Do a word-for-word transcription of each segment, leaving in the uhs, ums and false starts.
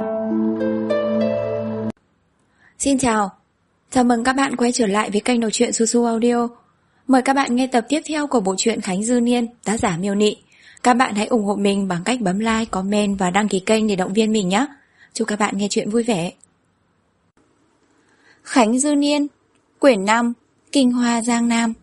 Xin chào, chào mừng các bạn quay trở lại với kênh đọc truyện Su Su Audio. Mời các bạn nghe tập tiếp theo của bộ truyện Khánh Dư Niên, tác giả Miêu Nị. Các bạn hãy ủng hộ mình bằng cách bấm like, comment và đăng ký kênh để động viên mình nhé. Chúc các bạn nghe truyện vui vẻ. Khánh Dư Niên, quyển năm, Kinh Hoa Giang Nam.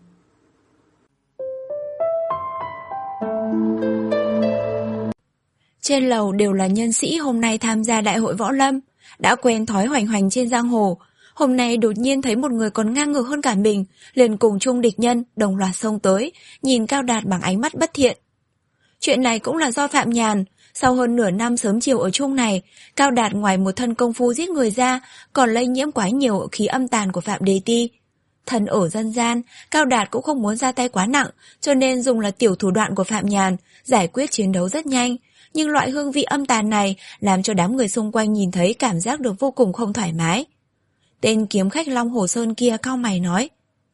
Trên lầu đều là nhân sĩ hôm nay tham gia đại hội võ lâm, đã quen thói hoành hoành trên giang hồ. Hôm nay đột nhiên thấy một người còn ngang ngược hơn cả mình, liền cùng chung địch nhân, đồng loạt xông tới, nhìn Cao Đạt bằng ánh mắt bất thiện. Chuyện này cũng là do Phạm Nhàn. Sau hơn nửa năm sớm chiều ở chung này, Cao Đạt ngoài một thân công phu giết người ra, còn lây nhiễm quá nhiều khí âm tàn của Phạm Đề Ti. Thần ở dân gian, Cao Đạt cũng không muốn ra tay quá nặng, cho nên dùng là tiểu thủ đoạn của Phạm Nhàn, giải quyết chiến đấu rất nhanh. Nhưng loại hương vị âm tàn này làm cho đám người xung quanh nhìn thấy cảm giác được vô cùng không thoải mái. Tên kiếm khách Long Hồ Sơn kia cau mày nói: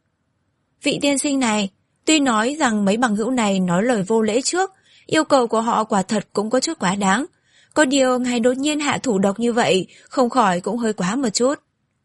Vị tiên sinh này, tuy nói rằng mấy bằng hữu này nói lời vô lễ trước, yêu cầu của họ quả thật cũng có chút quá đáng. Có điều ngài đột nhiên hạ thủ độc như vậy, không khỏi cũng hơi quá một chút.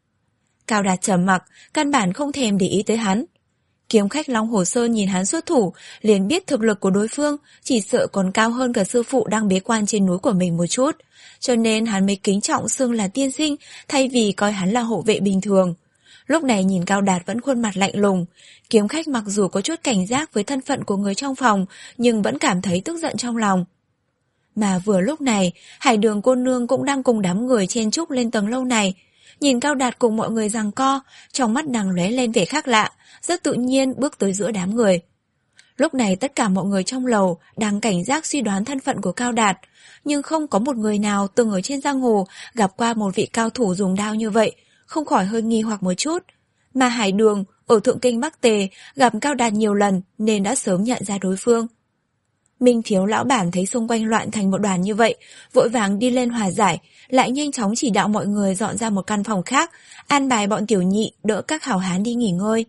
Cao Đạt trầm mặc, căn bản không thèm để ý tới hắn. Kiếm khách Long Hồ Sơn nhìn hắn xuất thủ, liền biết thực lực của đối phương chỉ sợ còn cao hơn cả sư phụ đang bế quan trên núi của mình một chút, cho nên hắn mới kính trọng xưng là tiên sinh thay vì coi hắn là hộ vệ bình thường. Lúc này nhìn Cao Đạt vẫn khuôn mặt lạnh lùng, kiếm khách mặc dù có chút cảnh giác với thân phận của người trong phòng, nhưng vẫn cảm thấy tức giận trong lòng. Mà vừa lúc này, Hải Đường cô nương cũng đang cùng đám người chen chúc lên tầng lâu này. Nhìn Cao Đạt cùng mọi người giằng co, trong mắt nàng lóe lên vẻ khác lạ, rất tự nhiên bước tới giữa đám người. Lúc này tất cả mọi người trong lầu đang cảnh giác suy đoán thân phận của Cao Đạt, nhưng không có một người nào từng ở trên giang hồ gặp qua một vị cao thủ dùng đao như vậy, không khỏi hơi nghi hoặc một chút. Mà Hải Đường ở Thượng Kinh Bắc Tề gặp Cao Đạt nhiều lần nên đã sớm nhận ra đối phương. Minh Thiếu lão bản thấy xung quanh loạn thành một đoàn như vậy, vội vàng đi lên hòa giải, lại nhanh chóng chỉ đạo mọi người dọn ra một căn phòng khác, an bài bọn tiểu nhị đỡ các hảo hán đi nghỉ ngơi.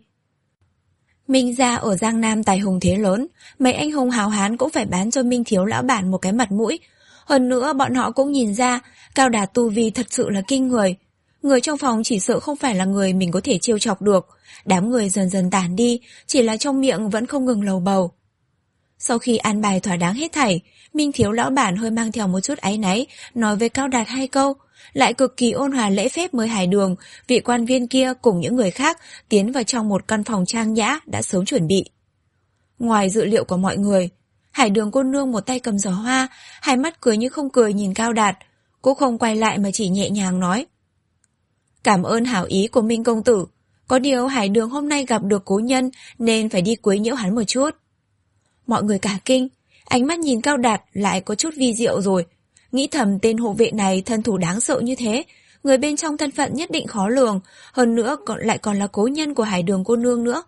Minh gia ở Giang Nam tài hùng thế lớn, mấy anh hùng hảo hán cũng phải bán cho Minh Thiếu lão bản một cái mặt mũi. Hơn nữa bọn họ cũng nhìn ra Cao Đạt tu vi thật sự là kinh người. Người trong phòng chỉ sợ không phải là người mình có thể trêu chọc được. Đám người dần dần tản đi, chỉ là trong miệng vẫn không ngừng lầu bầu. Sau khi an bài thỏa đáng hết thảy, Minh Thiếu lão bản hơi mang theo một chút áy náy, nói với Cao Đạt hai câu, lại cực kỳ ôn hòa lễ phép mời Hải Đường, vị quan viên kia cùng những người khác tiến vào trong một căn phòng trang nhã đã sớm chuẩn bị. Ngoài dự liệu của mọi người, Hải Đường cô nương một tay cầm giỏ hoa, hai mắt cười như không cười nhìn Cao Đạt, cũng không quay lại mà chỉ nhẹ nhàng nói: Cảm ơn hảo ý của Minh công tử, có điều Hải Đường hôm nay gặp được cố nhân nên phải đi quấy nhiễu hắn một chút. Mọi người cả kinh, ánh mắt nhìn Cao Đạt lại có chút vi diệu rồi, nghĩ thầm tên hộ vệ này thân thủ đáng sợ như thế, người bên trong thân phận nhất định khó lường, hơn nữa còn lại còn là cố nhân của Hải Đường cô nương nữa.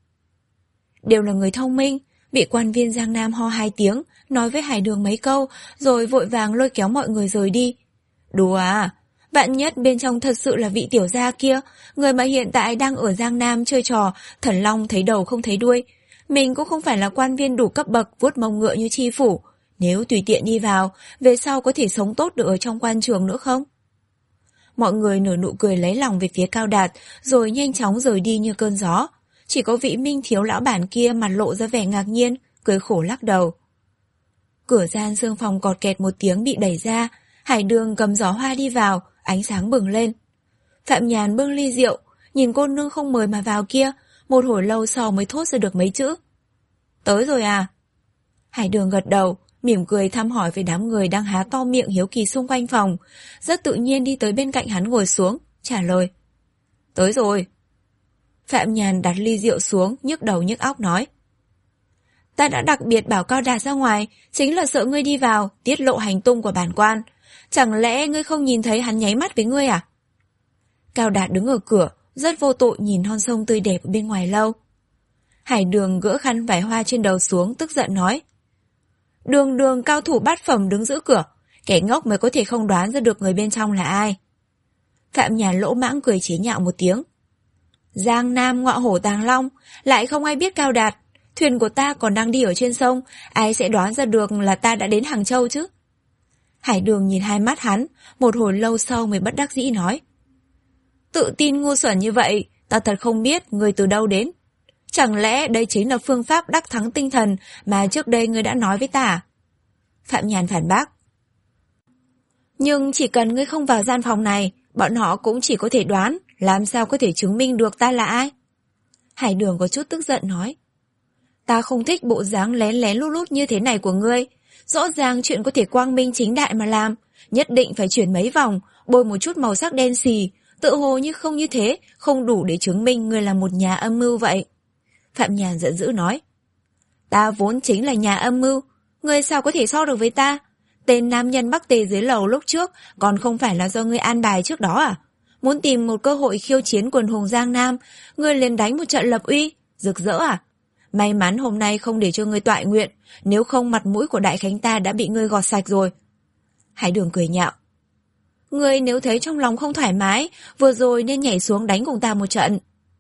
Đều là người thông minh, vị quan viên Giang Nam ho hai tiếng, nói với Hải Đường mấy câu, rồi vội vàng lôi kéo mọi người rời đi. Đùa à, vạn nhất bên trong thật sự là vị tiểu gia kia, người mà hiện tại đang ở Giang Nam chơi trò thần long thấy đầu không thấy đuôi. Mình cũng không phải là quan viên đủ cấp bậc vuốt mông ngựa như Chi phủ, nếu tùy tiện đi vào, về sau có thể sống tốt được ở trong quan trường nữa không? Mọi người nở nụ cười lấy lòng về phía Cao Đạt, rồi nhanh chóng rời đi như cơn gió. Chỉ có vị Minh Thiếu lão bản kia mặt lộ ra vẻ ngạc nhiên, cười khổ lắc đầu. Cửa gian xương phòng cọt kẹt một tiếng bị đẩy ra, Hải Đường cầm giỏ hoa đi vào, ánh sáng bừng lên. Phạm Nhàn bưng ly rượu, nhìn cô nương không mời mà vào kia, một hồi lâu sau mới thốt ra được mấy chữ. Tới rồi à? Hải Đường gật đầu, mỉm cười thăm hỏi với đám người đang há to miệng hiếu kỳ xung quanh phòng, rất tự nhiên đi tới bên cạnh hắn ngồi xuống, trả lời. Tới rồi. Phạm Nhàn đặt ly rượu xuống, nhức đầu nhức óc nói. Ta đã đặc biệt bảo Cao Đạt ra ngoài, chính là sợ ngươi đi vào, tiết lộ hành tung của bản quan. Chẳng lẽ ngươi không nhìn thấy hắn nháy mắt với ngươi à? Cao Đạt đứng ở cửa, rất vô tội nhìn non sông tươi đẹp ở bên ngoài lâu. Hải Đường gỡ khăn vải hoa trên đầu xuống, tức giận nói. Đường đường cao thủ bát phẩm đứng giữ cửa, kẻ ngốc mới có thể không đoán ra được người bên trong là ai. Phạm Nhàn lỗ mãng cười chế nhạo một tiếng. Giang Nam ngọa hổ tàng long, lại không ai biết Cao Đạt. Thuyền của ta còn đang đi ở trên sông, ai sẽ đoán ra được là ta đã đến Hàng Châu chứ? Hải Đường nhìn hai mắt hắn, một hồi lâu sau mới bất đắc dĩ nói. Tự tin ngu xuẩn như vậy, ta thật không biết người từ đâu đến. Chẳng lẽ đây chính là phương pháp đắc thắng tinh thần mà trước đây ngươi đã nói với ta à? Phạm Nhàn phản bác. Nhưng chỉ cần ngươi không vào gian phòng này, bọn họ cũng chỉ có thể đoán, làm sao có thể chứng minh được ta là ai? Hải Đường có chút tức giận nói. Ta không thích bộ dáng lén lén lút lút như thế này của ngươi. Rõ ràng chuyện có thể quang minh chính đại mà làm, nhất định phải chuyển mấy vòng, bôi một chút màu sắc đen xì, tự hồ như không như thế, không đủ để chứng minh ngươi là một nhà âm mưu vậy. Phạm Nhàn giận dữ nói. Ta vốn chính là nhà âm mưu, ngươi sao có thể so được với ta? Tên nam nhân Bắc Tề dưới lầu lúc trước còn không phải là do ngươi an bài trước đó à? Muốn tìm một cơ hội khiêu chiến quần hùng Giang Nam, ngươi liền đánh một trận lập uy, rực rỡ à? May mắn hôm nay không để cho ngươi toại nguyện, nếu không mặt mũi của Đại Khánh ta đã bị ngươi gọt sạch rồi. Hải Đường cười nhạo. Ngươi nếu thấy trong lòng không thoải mái, vừa rồi nên nhảy xuống đánh cùng ta một trận.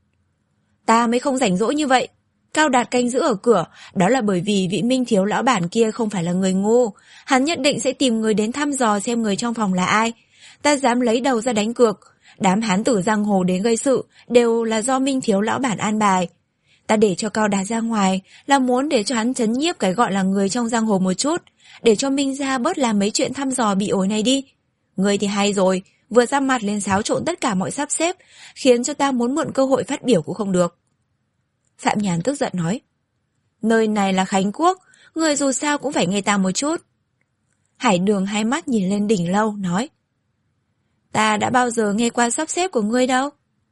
Ta mới không rảnh rỗi như vậy. Cao Đạt canh giữ ở cửa, đó là bởi vì vị Minh Thiếu lão bản kia không phải là người ngu. Hắn nhất định sẽ tìm người đến thăm dò xem người trong phòng là ai. Ta dám lấy đầu ra đánh cược. Đám hán tử giang hồ đến gây sự đều là do Minh Thiếu lão bản an bài. Ta để cho Cao Đạt ra ngoài là muốn để cho hắn trấn nhiếp cái gọi là người trong giang hồ một chút, để cho Minh gia bớt làm mấy chuyện thăm dò bị ổi này đi. Người thì hay rồi, vừa ra mặt lên xáo trộn tất cả mọi sắp xếp, khiến cho ta muốn mượn cơ hội phát biểu cũng không được. Phạm Nhàn tức giận nói. Nơi này là Khánh Quốc, người dù sao cũng phải nghe ta một chút. Hải Đường hai mắt nhìn lên đỉnh lâu, nói. Ta đã bao giờ nghe qua sắp xếp của ngươi đâu.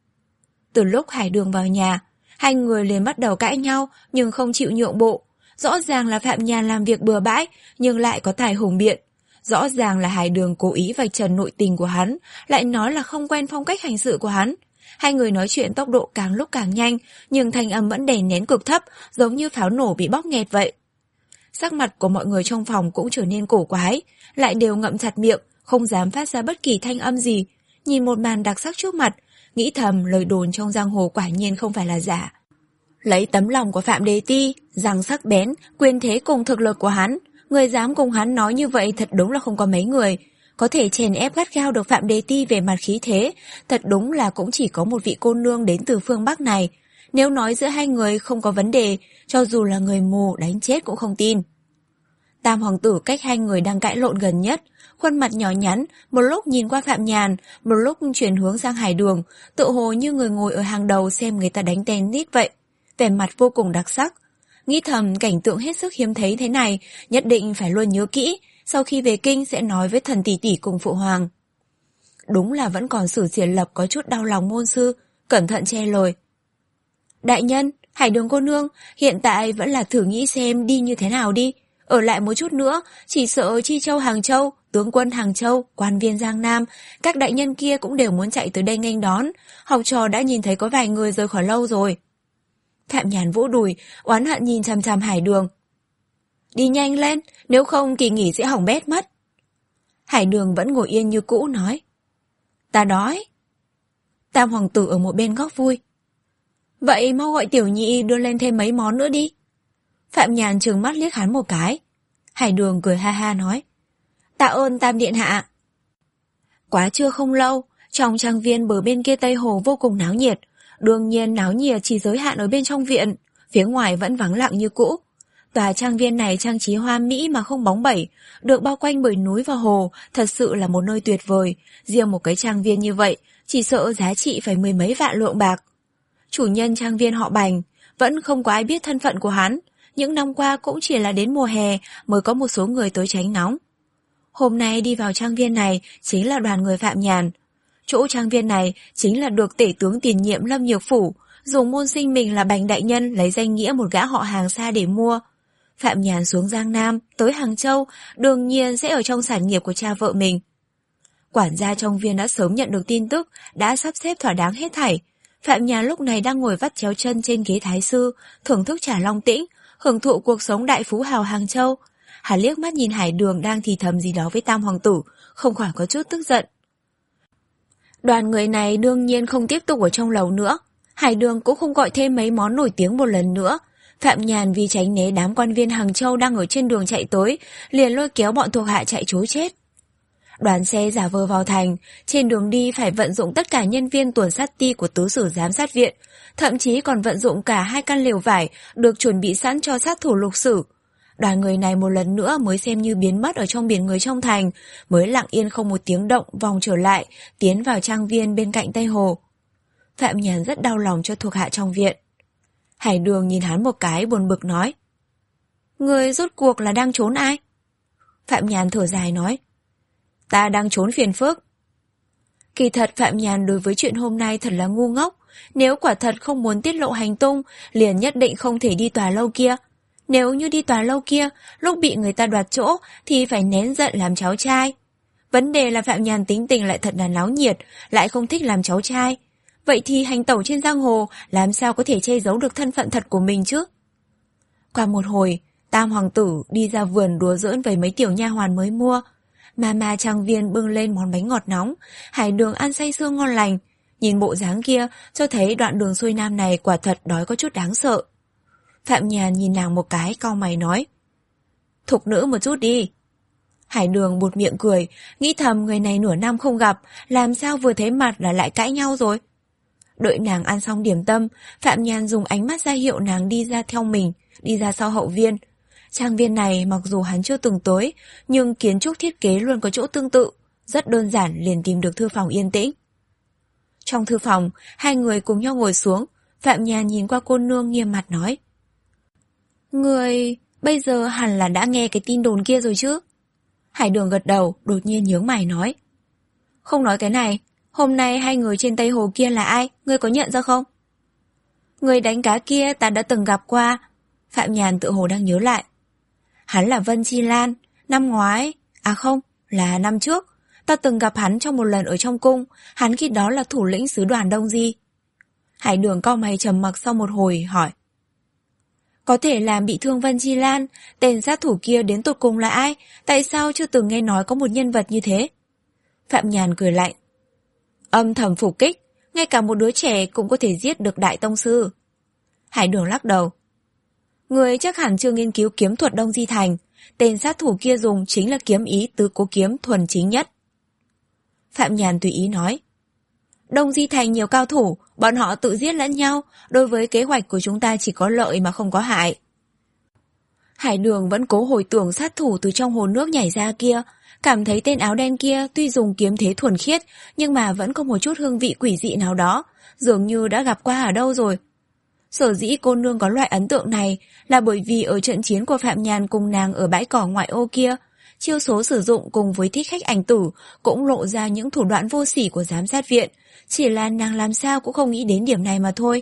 Từ lúc Hải Đường vào nhà, hai người liền bắt đầu cãi nhau nhưng không chịu nhượng bộ. Rõ ràng là Phạm Nhàn làm việc bừa bãi nhưng lại có tài hùng biện. Rõ ràng là Hải Đường cố ý vạch trần nội tình của hắn, lại nói là không quen phong cách hành sự của hắn. Hai người nói chuyện tốc độ càng lúc càng nhanh, nhưng thanh âm vẫn đè nén cực thấp, giống như pháo nổ bị bóp nghẹt vậy. Sắc mặt của mọi người trong phòng cũng trở nên cổ quái, lại đều ngậm chặt miệng, không dám phát ra bất kỳ thanh âm gì. Nhìn một màn đặc sắc trước mặt, nghĩ thầm lời đồn trong giang hồ quả nhiên không phải là giả. Lấy tấm lòng của Phạm Đế Ti, răng sắc bén, quyền thế cùng thực lực của hắn, người dám cùng hắn nói như vậy thật đúng là không có mấy người. Có thể chèn ép gắt gao được Phạm Đế Ti về mặt khí thế, thật đúng là cũng chỉ có một vị cô nương đến từ phương Bắc này. Nếu nói giữa hai người không có vấn đề, cho dù là người mù đánh chết cũng không tin. Tam hoàng tử cách hai người đang cãi lộn gần nhất, khuôn mặt nhỏ nhắn, một lúc nhìn qua Phạm Nhàn, một lúc chuyển hướng sang Hải Đường, tự hồ như người ngồi ở hàng đầu xem người ta đánh tennis vậy. Vẻ mặt vô cùng đặc sắc. Nghĩ thầm cảnh tượng hết sức hiếm thấy thế này, nhất định phải luôn nhớ kỹ, sau khi về kinh sẽ nói với thần tỷ tỷ cùng phụ hoàng. Đúng là vẫn còn Sử Xiển Lập có chút đau lòng môn sư, cẩn thận che lời. Đại nhân, Hải Đường cô nương, hiện tại vẫn là thử nghĩ xem đi như thế nào đi. Ở lại một chút nữa, chỉ sợ Chi Châu Hàng Châu, tướng quân Hàng Châu, quan viên Giang Nam, các đại nhân kia cũng đều muốn chạy tới đây nghênh đón. Học trò đã nhìn thấy có vài người rời khỏi lâu rồi. Phạm Nhàn vỗ đùi, oán hận nhìn chằm chằm Hải Đường. Đi nhanh lên, nếu không kỳ nghỉ sẽ hỏng bét mất. Hải Đường vẫn ngồi yên như cũ nói. Ta đói. Tam hoàng tử ở một bên góc vui. Vậy mau gọi tiểu nhị đưa lên thêm mấy món nữa đi. Phạm Nhàn trừng mắt liếc hắn một cái. Hải Đường cười ha ha nói. Tạ ơn Tam điện hạ. Quá trưa không lâu, trong trang viên bờ bên kia Tây Hồ vô cùng náo nhiệt. Đương nhiên náo nhiệt chỉ giới hạn ở bên trong viện, phía ngoài vẫn vắng lặng như cũ. Tòa trang viên này trang trí hoa mỹ mà không bóng bẩy, được bao quanh bởi núi và hồ, thật sự là một nơi tuyệt vời. Riêng một cái trang viên như vậy, chỉ sợ giá trị phải mười mấy vạn lượng bạc. Chủ nhân trang viên họ Bành, vẫn không có ai biết thân phận của hắn. Những năm qua cũng chỉ là đến mùa hè mới có một số người tới tránh nóng. Hôm nay đi vào trang viên này chính là đoàn người Phạm Nhàn. Chỗ trang viên này chính là được tể tướng tiền nhiệm Lâm Nhược Phủ, dùng môn sinh mình là Bành đại nhân lấy danh nghĩa một gã họ hàng xa để mua. Phạm Nhàn xuống Giang Nam, tới Hàng Châu, đương nhiên sẽ ở trong sản nghiệp của cha vợ mình. Quản gia trong viên đã sớm nhận được tin tức, đã sắp xếp thỏa đáng hết thảy. Phạm Nhàn lúc này đang ngồi vắt chéo chân trên ghế thái sư, thưởng thức trà long tĩnh, hưởng thụ cuộc sống đại phú hào Hàng Châu. Hắn liếc mắt nhìn Hải Đường đang thì thầm gì đó với Tam hoàng tử, không khỏi có chút tức giận. Đoàn người này đương nhiên không tiếp tục ở trong lầu nữa. Hải Đường cũng không gọi thêm mấy món nổi tiếng một lần nữa. Phạm Nhàn vì tránh né đám quan viên Hàng Châu đang ở trên đường chạy tới, liền lôi kéo bọn thuộc hạ chạy trối chết. Đoàn xe giả vờ vào thành, trên đường đi phải vận dụng tất cả nhân viên tuần sát ti của tứ sử giám sát viện, thậm chí còn vận dụng cả hai căn lều vải được chuẩn bị sẵn cho sát thủ lục sử. Đoàn người này một lần nữa mới xem như biến mất ở trong biển người trong thành, mới lặng yên không một tiếng động vòng trở lại, tiến vào trang viên bên cạnh Tây Hồ. Phạm Nhàn rất đau lòng cho thuộc hạ trong viện. Hải Đường nhìn hắn một cái buồn bực nói: Người rốt cuộc là đang trốn ai? Phạm Nhàn thở dài nói: Ta đang trốn phiền phức. Kỳ thật Phạm Nhàn đối với chuyện hôm nay thật là ngu ngốc. Nếu quả thật không muốn tiết lộ hành tung, liền nhất định không thể đi tòa lâu kia. Nếu như đi tòa lâu kia, lúc bị người ta đoạt chỗ thì phải nén giận làm cháu trai. Vấn đề là Phạm Nhàn tính tình lại thật là náo nhiệt, lại không thích làm cháu trai. Vậy thì hành tẩu trên giang hồ làm sao có thể che giấu được thân phận thật của mình chứ? Qua một hồi, Tam hoàng tử đi ra vườn đùa giỡn với mấy tiểu nha hoàn mới mua. Mama trang viên bưng lên món bánh ngọt nóng, Hải Đường ăn say sưa ngon lành. Nhìn bộ dáng kia, cho thấy đoạn đường xuôi nam này quả thật đói có chút đáng sợ. Phạm Nhàn nhìn nàng một cái, cau mày nói: Thục nữ một chút đi. Hải Đường buột miệng cười, nghĩ thầm người này nửa năm không gặp, làm sao vừa thấy mặt là lại cãi nhau rồi. Đợi nàng ăn xong điểm tâm, Phạm Nhàn dùng ánh mắt ra hiệu nàng đi ra theo mình, đi ra sau hậu viên. Trang viên này mặc dù hắn chưa từng tới, nhưng kiến trúc thiết kế luôn có chỗ tương tự, rất đơn giản liền tìm được thư phòng yên tĩnh. Trong thư phòng, hai người cùng nhau ngồi xuống, Phạm Nhàn nhìn qua cô nương nghiêm mặt nói: Người bây giờ hẳn là đã nghe cái tin đồn kia rồi chứ? Hải Đường gật đầu, đột nhiên nhướng mày nói: Không nói cái này, hôm nay hai người trên Tây Hồ kia là ai, ngươi có nhận ra không? Người đánh cá kia ta đã từng gặp qua. Phạm Nhàn tự hồ đang nhớ lại. Hắn là Vân Chi Lan, năm ngoái, à không, là năm trước, ta từng gặp hắn trong một lần ở trong cung, hắn khi đó là thủ lĩnh sứ đoàn Đông Di. Hải Đường cau mày trầm mặc sau một hồi hỏi: Có thể làm bị thương Vân Chi Lan, tên sát thủ kia đến tột cùng là ai? Tại sao chưa từng nghe nói có một nhân vật như thế? Phạm Nhàn cười lạnh: Âm thầm phục kích, ngay cả một đứa trẻ cũng có thể giết được đại tông sư. Hải Đường lắc đầu: Người chắc hẳn chưa nghiên cứu kiếm thuật Đông Di Thành, tên sát thủ kia dùng chính là kiếm ý tứ cố kiếm thuần chính nhất. Phạm Nhàn tùy ý nói: Đông Di Thành nhiều cao thủ, bọn họ tự giết lẫn nhau, đối với kế hoạch của chúng ta chỉ có lợi mà không có hại. Hải Đường vẫn cố hồi tưởng sát thủ từ trong hồ nước nhảy ra kia, cảm thấy tên áo đen kia tuy dùng kiếm thế thuần khiết, nhưng mà vẫn có một chút hương vị quỷ dị nào đó, dường như đã gặp qua ở đâu rồi. Sở dĩ cô nương có loại ấn tượng này là bởi vì ở trận chiến của Phạm Nhàn cùng nàng ở bãi cỏ ngoại ô kia, chiêu số sử dụng cùng với thích khách ảnh tử cũng lộ ra những thủ đoạn vô sỉ của giám sát viện, chỉ là nàng làm sao cũng không nghĩ đến điểm này mà thôi.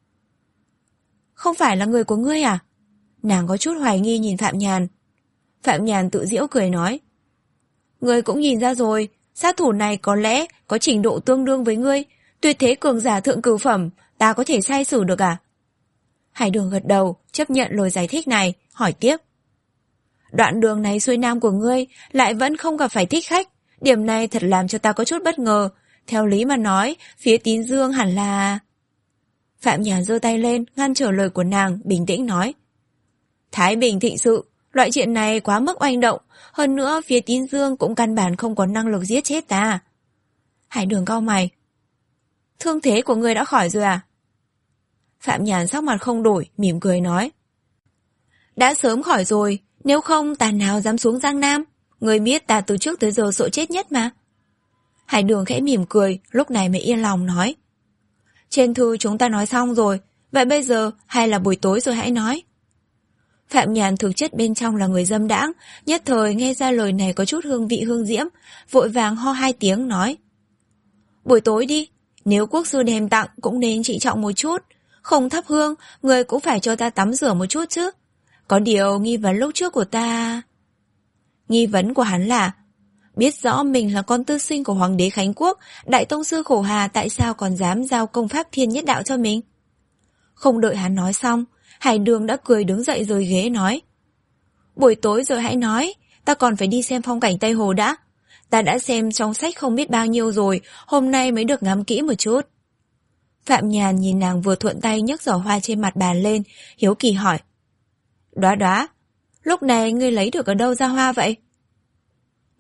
Không phải là người của ngươi à? Nàng có chút hoài nghi nhìn Phạm Nhàn. Phạm Nhàn tự giễu cười nói: Ngươi cũng nhìn ra rồi, sát thủ này có lẽ có trình độ tương đương với ngươi, tuyệt thế cường giả thượng cửu phẩm, ta có thể sai xử được à? Hải Đường gật đầu, chấp nhận lời giải thích này, hỏi tiếp: Đoạn đường này xuôi nam của ngươi lại vẫn không gặp phải thích khách, điểm này thật làm cho ta có chút bất ngờ. Theo lý mà nói, phía Tín Dương hẳn là... Phạm Nhàn giơ tay lên, ngăn trở lời của nàng, bình tĩnh nói: Thái bình thịnh sự, loại chuyện này quá mức oanh động, hơn nữa phía Tín Dương cũng căn bản không có năng lực giết chết ta. Hải Đường cau mày: Thương thế của ngươi đã khỏi rồi à? Phạm Nhàn sắc mặt không đổi, mỉm cười nói: Đã sớm khỏi rồi, nếu không ta nào dám xuống Giang Nam, ngươi biết ta từ trước tới giờ sợ chết nhất mà. Hải Đường khẽ mỉm cười, lúc này mới yên lòng nói: Trên thư chúng ta nói xong rồi, vậy bây giờ hay là buổi tối rồi hãy nói. Phạm Nhàn thực chất bên trong là người dâm đãng, nhất thời nghe ra lời này có chút hương vị hương diễm, vội vàng ho hai tiếng nói: Buổi tối đi, nếu quốc sư đem tặng cũng nên trịnh trọng một chút, không thắp hương, người cũng phải cho ta tắm rửa một chút chứ. Có điều nghi vấn lúc trước của ta... Nghi vấn của hắn là biết rõ mình là con tư sinh của Hoàng đế Khánh Quốc, đại tông sư Khổ Hà tại sao còn dám giao công pháp thiên nhất đạo cho mình. Không đợi hắn nói xong, Hải Đường đã cười đứng dậy rời ghế nói: Buổi tối rồi hãy nói, ta còn phải đi xem phong cảnh Tây Hồ đã. Ta đã xem trong sách không biết bao nhiêu rồi, hôm nay mới được ngắm kỹ một chút. Phạm Nhàn nhìn nàng vừa thuận tay nhấc giỏ hoa trên mặt bàn lên, hiếu kỳ hỏi: Đoá đoá, lúc này ngươi lấy được ở đâu ra hoa vậy?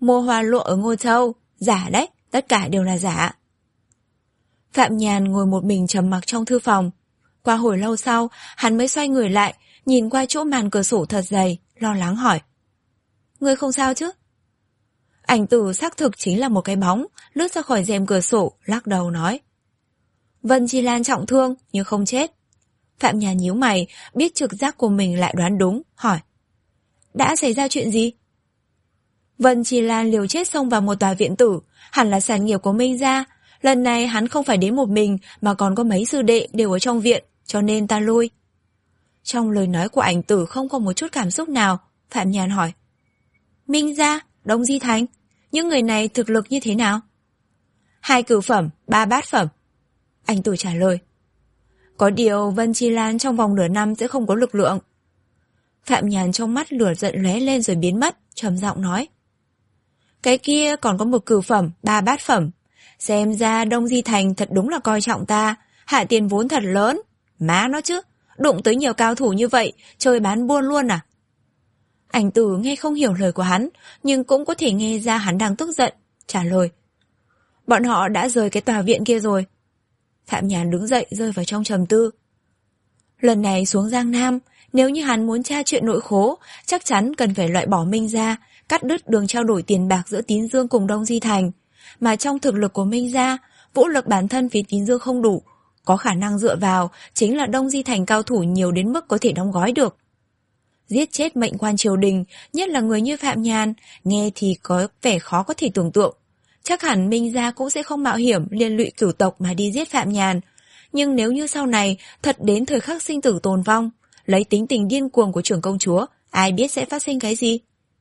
Mua hoa lụa ở Ngô Châu, giả đấy, tất cả đều là giả. Phạm Nhàn ngồi một mình trầm mặc trong thư phòng. Qua hồi lâu sau, hắn mới xoay người lại, nhìn qua chỗ màn cửa sổ thật dày, lo lắng hỏi. Ngươi không sao chứ? Ảnh Tử xác thực chính là một cái bóng, lướt ra khỏi rèm cửa sổ, lắc đầu nói. Vân Chi Lan trọng thương, nhưng không chết. Phạm Nhàn nhíu mày, biết trực giác của mình lại đoán đúng, hỏi. Đã xảy ra chuyện gì? Vân Chi Lan liều chết xông vào một tòa viện tử, hẳn là sản nghiệp của Minh gia. Lần này hắn không phải đến một mình, mà còn có mấy sư đệ đều ở trong viện, cho nên ta lui. Trong lời nói của Ảnh Tử không có một chút cảm xúc nào, Phạm Nhàn hỏi. Minh gia, Đông Di Thành, những người này thực lực như thế nào? Hai cửu phẩm, ba bát phẩm. Ảnh Tử trả lời. Có điều Vân Chi Lan trong vòng nửa năm sẽ không có lực lượng. Phạm Nhàn trong mắt lửa giận lóe lên rồi biến mất, trầm giọng nói. Cái kia còn có một cửu phẩm, ba bát phẩm. Xem ra Đông Di Thành thật đúng là coi trọng ta, hạ tiền vốn thật lớn. Má nó chứ, đụng tới nhiều cao thủ như vậy, chơi bán buôn luôn à? Ảnh Tử nghe không hiểu lời của hắn, nhưng cũng có thể nghe ra hắn đang tức giận, trả lời. Bọn họ đã rời cái tòa viện kia rồi. Phạm Nhàn đứng dậy rơi vào trong trầm tư. Lần này xuống Giang Nam, nếu như hắn muốn tra chuyện nội khố, chắc chắn cần phải loại bỏ Minh gia, cắt đứt đường trao đổi tiền bạc giữa Tín Dương cùng Đông Di Thành. Mà trong thực lực của Minh gia, vũ lực bản thân phía Tín Dương không đủ, có khả năng dựa vào chính là Đông Di Thành cao thủ nhiều đến mức có thể đóng gói được. Giết chết mệnh quan triều đình, nhất là người như Phạm Nhàn, nghe thì có vẻ khó có thể tưởng tượng. Chắc hẳn Minh gia cũng sẽ không mạo hiểm liên lụy cửu tộc mà đi giết Phạm Nhàn. Nhưng nếu như sau này thật đến thời khắc sinh tử tồn vong, lấy tính tình điên cuồng của trưởng công chúa, ai biết sẽ phát sinh cái gì?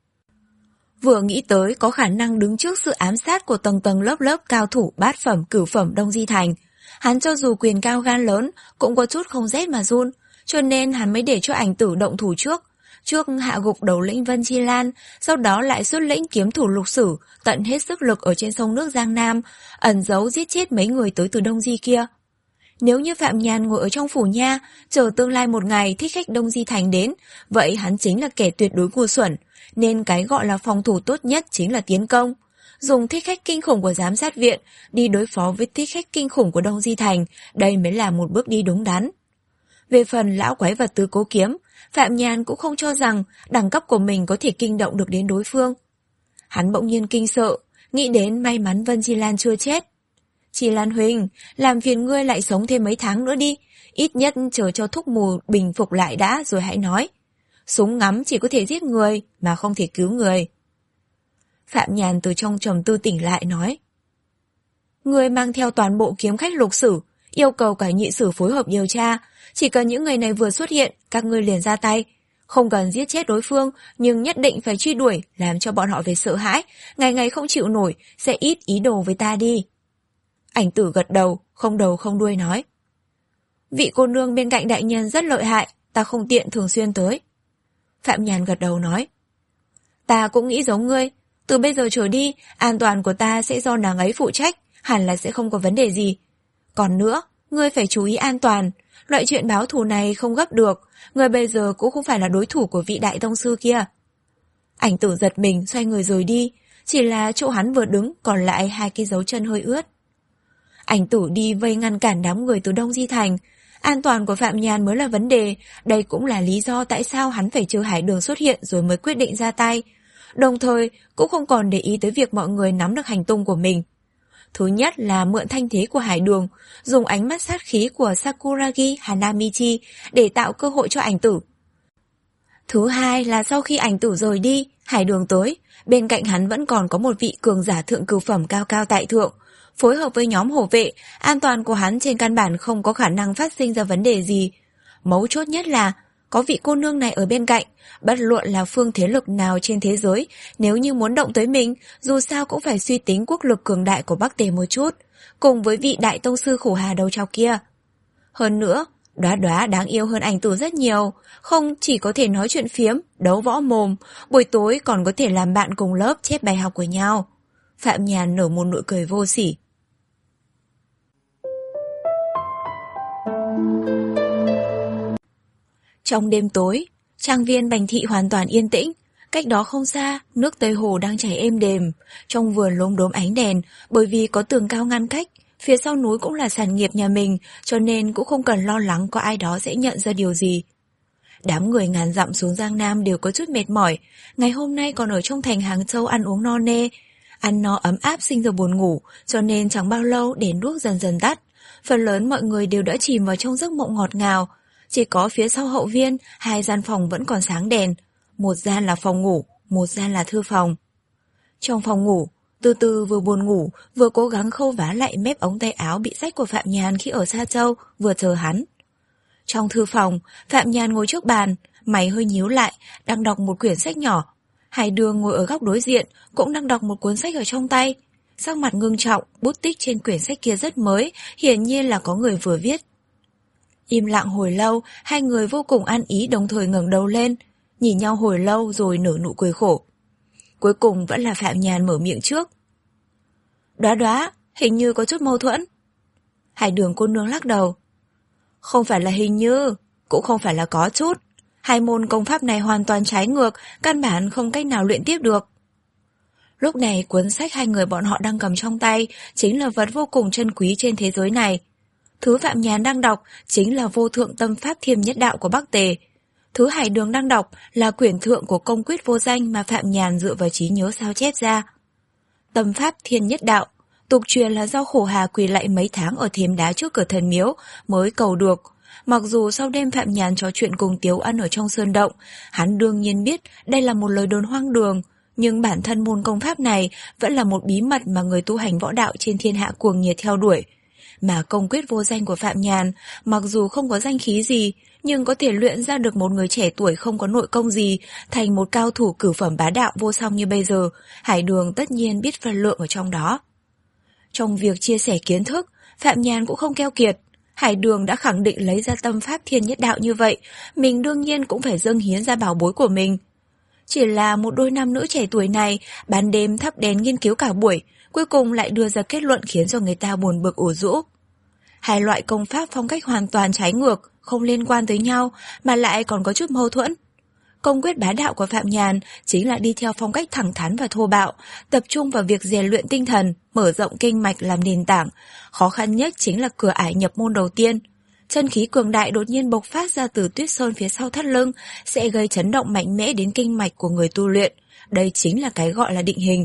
Vừa nghĩ tới có khả năng đứng trước sự ám sát của tầng tầng lớp lớp cao thủ bát phẩm cửu phẩm Đông Di Thành, hắn cho dù quyền cao gan lớn cũng có chút không rét mà run, cho nên hắn mới để cho Ảnh Tử động thủ trước. Trước hạ gục đầu lĩnh Vân Chi Lan, sau đó lại xuất lĩnh kiếm thủ Lục Sử, tận hết sức lực ở trên sông nước Giang Nam, ẩn giấu giết chết mấy người tới từ Đông Di kia. Nếu như Phạm Nhàn ngồi ở trong phủ nha, chờ tương lai một ngày thích khách Đông Di Thành đến, vậy hắn chính là kẻ tuyệt đối ngu xuẩn, nên cái gọi là phòng thủ tốt nhất chính là tiến công. Dùng thích khách kinh khủng của giám sát viện đi đối phó với thích khách kinh khủng của Đông Di Thành, đây mới là một bước đi đúng đắn. Về phần lão quái vật tứ cố kiếm, Phạm Nhàn cũng không cho rằng đẳng cấp của mình có thể kinh động được đến đối phương. Hắn bỗng nhiên kinh sợ, nghĩ đến may mắn Vân Chi Lan chưa chết. Chi Lan huynh, làm phiền ngươi lại sống thêm mấy tháng nữa đi, ít nhất chờ cho thúc mù bình phục lại đã rồi hãy nói. Súng ngắm chỉ có thể giết người mà không thể cứu người. Phạm Nhàn từ trong trầm tư tỉnh lại nói. Ngươi mang theo toàn bộ kiếm khách Lục Sử, yêu cầu cả nhị sử phối hợp điều tra. Chỉ cần những người này vừa xuất hiện, các ngươi liền ra tay. Không cần giết chết đối phương, nhưng nhất định phải truy đuổi, làm cho bọn họ về sợ hãi, ngày ngày không chịu nổi, sẽ ít ý đồ với ta đi. Ảnh Tử gật đầu, không đầu không đuôi nói. Vị cô nương bên cạnh đại nhân rất lợi hại, ta không tiện thường xuyên tới. Phạm Nhàn gật đầu nói. Ta cũng nghĩ giống ngươi, từ bây giờ trở đi, an toàn của ta sẽ do nàng ấy phụ trách, hẳn là sẽ không có vấn đề gì. Còn nữa, ngươi phải chú ý an toàn, loại chuyện báo thù này không gấp được, ngươi bây giờ cũng không phải là đối thủ của vị đại tông sư kia. Ảnh Tử giật mình xoay người rời đi, chỉ là chỗ hắn vừa đứng còn lại hai cái dấu chân hơi ướt. Ảnh Tử đi vây ngăn cản đám người từ Đông Di Thành, an toàn của Phạm Nhàn mới là vấn đề, đây cũng là lý do tại sao hắn phải chờ Hải Đường xuất hiện rồi mới quyết định ra tay. Đồng thời cũng không còn để ý tới việc mọi người nắm được hành tung của mình. Thứ nhất là mượn thanh thế của Hải Đường, dùng ánh mắt sát khí của Sakuragi Hanamichi để tạo cơ hội cho Ảnh Tử. Thứ hai là sau khi Ảnh Tử rời đi, Hải Đường tới, bên cạnh hắn vẫn còn có một vị cường giả thượng cửu phẩm cao cao tại thượng. Phối hợp với nhóm hộ vệ, an toàn của hắn trên căn bản không có khả năng phát sinh ra vấn đề gì. Mấu chốt nhất là, có vị cô nương này ở bên cạnh, bất luận là phương thế lực nào trên thế giới, nếu như muốn động tới mình, dù sao cũng phải suy tính quốc lực cường đại của Bắc Tề một chút, cùng với vị đại tông sư Khổ Hà đầu trọc kia. Hơn nữa, Đóa Đóa đáng yêu hơn Ảnh Tử rất nhiều, không chỉ có thể nói chuyện phiếm, đấu võ mồm, buổi tối còn có thể làm bạn cùng lớp chép bài học của nhau. Phạm Nhàn nở một nụ cười vô sỉ. Trong đêm tối, trang viên Bành Thị hoàn toàn yên tĩnh, Cách đó không xa, nước Tây Hồ đang chảy êm đềm, trong vườn lốm đốm ánh đèn, bởi vì có tường cao ngăn cách, phía sau núi cũng là sản nghiệp nhà mình, cho nên cũng không cần lo lắng có ai đó sẽ nhận ra điều gì. Đám người ngàn dặm xuống Giang Nam đều có chút mệt mỏi, ngày hôm nay còn ở trong thành Hàng Châu ăn uống no nê, ăn no ấm áp sinh giờ buồn ngủ, cho nên chẳng bao lâu đèn đuốc dần dần tắt, phần lớn mọi người đều đã chìm vào trong giấc mộng ngọt ngào, chỉ có phía sau hậu viên, hai gian phòng vẫn còn sáng đèn, một gian là phòng ngủ, một gian là thư phòng. Trong phòng ngủ, Từ Từ vừa buồn ngủ, vừa cố gắng khâu vá lại mép ống tay áo bị rách của Phạm Nhàn khi ở Sa Châu, vừa chờ hắn. Trong thư phòng, Phạm Nhàn ngồi trước bàn, mày hơi nhíu lại, đang đọc một quyển sách nhỏ. Hải Đường ngồi ở góc đối diện, cũng đang đọc một cuốn sách ở trong tay. Sắc mặt ngưng trọng, bút tích trên quyển sách kia rất mới, hiển nhiên là có người vừa viết. Im lặng hồi lâu, hai người vô cùng ăn ý đồng thời ngẩng đầu lên, nhìn nhau hồi lâu rồi nở nụ cười khổ. Cuối cùng vẫn là Phạm Nhàn mở miệng trước. Đoá đoá, hình như có chút mâu thuẫn. Hải Đường cô nương lắc đầu. Không phải là hình như, cũng không phải là có chút. Hai môn công pháp này hoàn toàn trái ngược, căn bản không cách nào luyện tiếp được. Lúc này cuốn sách hai người bọn họ đang cầm trong tay chính là vật vô cùng chân quý trên thế giới này. Thứ Phạm Nhàn đang đọc chính là vô thượng tâm pháp Thiêm Nhất Đạo của Bắc Tề. Thứ Hải Đường đang đọc là quyển thượng của công quyết vô danh mà Phạm Nhàn dựa vào trí nhớ sao chép ra. Tâm pháp Thiên Nhất Đạo, tục truyền là do khổ hà quỳ lạy mấy tháng ở thềm đá trước cửa thần miếu mới cầu được. Mặc dù sau đêm Phạm Nhàn trò chuyện cùng Tiếu Ân ở trong sơn động, hắn đương nhiên biết đây là một lời đồn hoang đường, nhưng bản thân môn công pháp này vẫn là một bí mật mà người tu hành võ đạo trên thiên hạ cuồng nhiệt theo đuổi. Mà công quyết vô danh của Phạm Nhàn, mặc dù không có danh khí gì, nhưng có thể luyện ra được một người trẻ tuổi không có nội công gì thành một cao thủ cửu phẩm bá đạo vô song như bây giờ, Hải Đường tất nhiên biết phân lượng ở trong đó. Trong việc chia sẻ kiến thức, Phạm Nhàn cũng không keo kiệt. Hải Đường đã khẳng định lấy ra tâm pháp Thiên Nhất Đạo như vậy, mình đương nhiên cũng phải dâng hiến ra bảo bối của mình. Chỉ là một đôi nam nữ trẻ tuổi này, ban đêm thắp đèn nghiên cứu cả buổi, cuối cùng lại đưa ra kết luận khiến cho người ta buồn bực ủ rũ. Hai loại công pháp phong cách hoàn toàn trái ngược, không liên quan tới nhau, mà lại còn có chút mâu thuẫn. Công quyết bá đạo của Phạm Nhàn chính là đi theo phong cách thẳng thắn và thô bạo, tập trung vào việc rèn luyện tinh thần, mở rộng kinh mạch làm nền tảng. Khó khăn nhất chính là cửa ải nhập môn đầu tiên. Chân khí cường đại đột nhiên bộc phát ra từ tuyết sơn phía sau thắt lưng, sẽ gây chấn động mạnh mẽ đến kinh mạch của người tu luyện. Đây chính là cái gọi là định hình.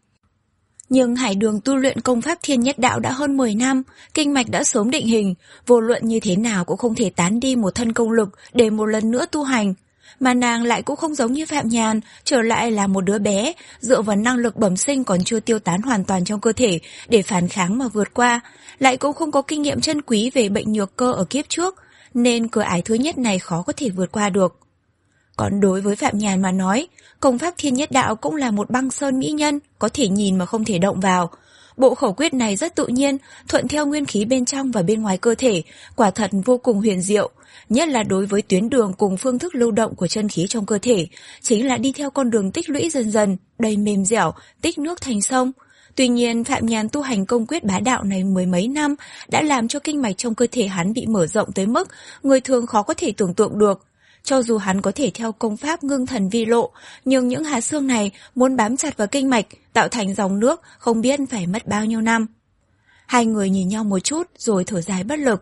Nhưng Hải Đường tu luyện công pháp Thiên Nhất Đạo đã hơn mười năm, kinh mạch đã sớm định hình, vô luận như thế nào cũng không thể tán đi một thân công lực để một lần nữa tu hành. Mà nàng lại cũng không giống như Phạm Nhàn, trở lại là một đứa bé, dựa vào năng lực bẩm sinh còn chưa tiêu tán hoàn toàn trong cơ thể để phản kháng mà vượt qua, lại cũng không có kinh nghiệm chân quý về bệnh nhược cơ ở kiếp trước, nên cửa ải thứ nhất này khó có thể vượt qua được. Còn đối với Phạm Nhàn mà nói, công pháp Thiên Nhất Đạo cũng là một băng sơn mỹ nhân, có thể nhìn mà không thể động vào. Bộ khẩu quyết này rất tự nhiên, thuận theo nguyên khí bên trong và bên ngoài cơ thể, quả thật vô cùng huyền diệu, nhất là đối với tuyến đường cùng phương thức lưu động của chân khí trong cơ thể, chính là đi theo con đường tích lũy dần dần, đầy mềm dẻo, tích nước thành sông. Tuy nhiên, Phạm Nhàn tu hành công quyết bá đạo này mười mấy năm đã làm cho kinh mạch trong cơ thể hắn bị mở rộng tới mức người thường khó có thể tưởng tượng được. Cho dù hắn có thể theo công pháp ngưng thần vi lộ, nhưng những hạt xương này muốn bám chặt vào kinh mạch, tạo thành dòng nước, không biết phải mất bao nhiêu năm. Hai người nhìn nhau một chút rồi thở dài bất lực.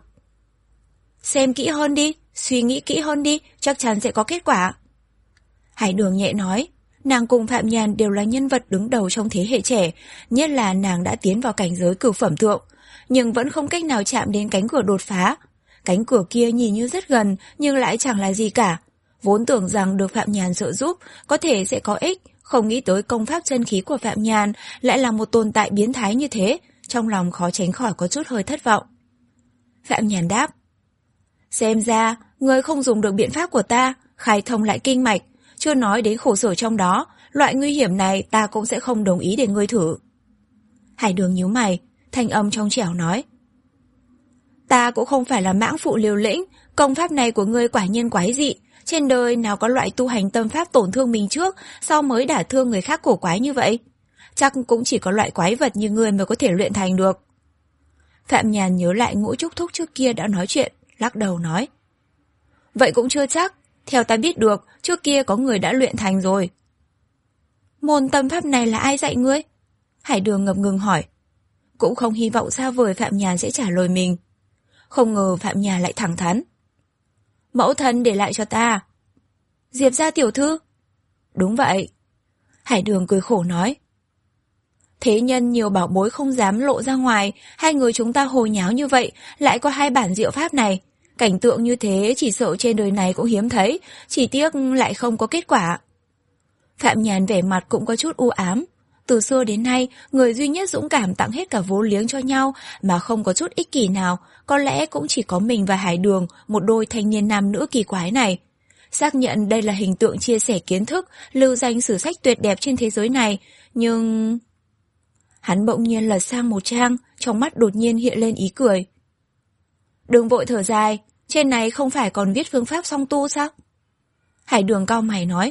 Xem kỹ hơn đi, suy nghĩ kỹ hơn đi, chắc chắn sẽ có kết quả. Hải Đường nhẹ nói, nàng cùng Phạm Nhàn đều là nhân vật đứng đầu trong thế hệ trẻ, nhất là nàng đã tiến vào cảnh giới cửu phẩm thượng, nhưng vẫn không cách nào chạm đến cánh cửa đột phá. Cánh cửa kia nhìn như rất gần nhưng lại chẳng là gì cả. Vốn tưởng rằng được Phạm Nhàn trợ giúp có thể sẽ có ích, không nghĩ tới công pháp chân khí của Phạm Nhàn lại là một tồn tại biến thái như thế, trong lòng khó tránh khỏi có chút hơi thất vọng. Phạm Nhàn đáp, xem ra ngươi không dùng được biện pháp của ta, khai thông lại kinh mạch, chưa nói đến khổ sở trong đó, loại nguy hiểm này ta cũng sẽ không đồng ý để ngươi thử. Hải Đường nhíu mày, thanh âm trong trẻo nói, ta cũng không phải là mãng phụ liều lĩnh, công pháp này của ngươi quả nhiên quái dị, trên đời nào có loại tu hành tâm pháp tổn thương mình trước, sau mới đả thương người khác cổ quái như vậy. Chắc cũng chỉ có loại quái vật như ngươi mới có thể luyện thành được. Phạm Nhàn nhớ lại Ngũ Trúc Thúc trước kia đã nói chuyện, lắc đầu nói, vậy cũng chưa chắc, theo ta biết được, trước kia có người đã luyện thành rồi. Môn tâm pháp này là ai dạy ngươi? Hải Đường ngập ngừng hỏi. Cũng không hy vọng xa vời Phạm Nhàn sẽ trả lời mình. Không ngờ Phạm Nhàn lại thẳng thắn. Mẫu thân để lại cho ta. Diệp gia tiểu thư? Đúng vậy. Hải Đường cười khổ nói. Thế nhân nhiều bảo bối không dám lộ ra ngoài, hai người chúng ta hồ nháo như vậy, lại có hai bản diệu pháp này. Cảnh tượng như thế chỉ sợ trên đời này cũng hiếm thấy, chỉ tiếc lại không có kết quả. Phạm Nhàn vẻ mặt cũng có chút u ám. Từ xưa đến nay, người duy nhất dũng cảm tặng hết cả vốn liếng cho nhau mà không có chút ích kỷ nào, có lẽ cũng chỉ có mình và Hải Đường, một đôi thanh niên nam nữ kỳ quái này. Xác nhận đây là hình tượng chia sẻ kiến thức, lưu danh sử sách tuyệt đẹp trên thế giới này, nhưng... Hắn bỗng nhiên lật sang một trang, trong mắt đột nhiên hiện lên ý cười. Đừng vội thở dài, trên này không phải còn viết phương pháp song tu sao? Hải Đường cau mày nói.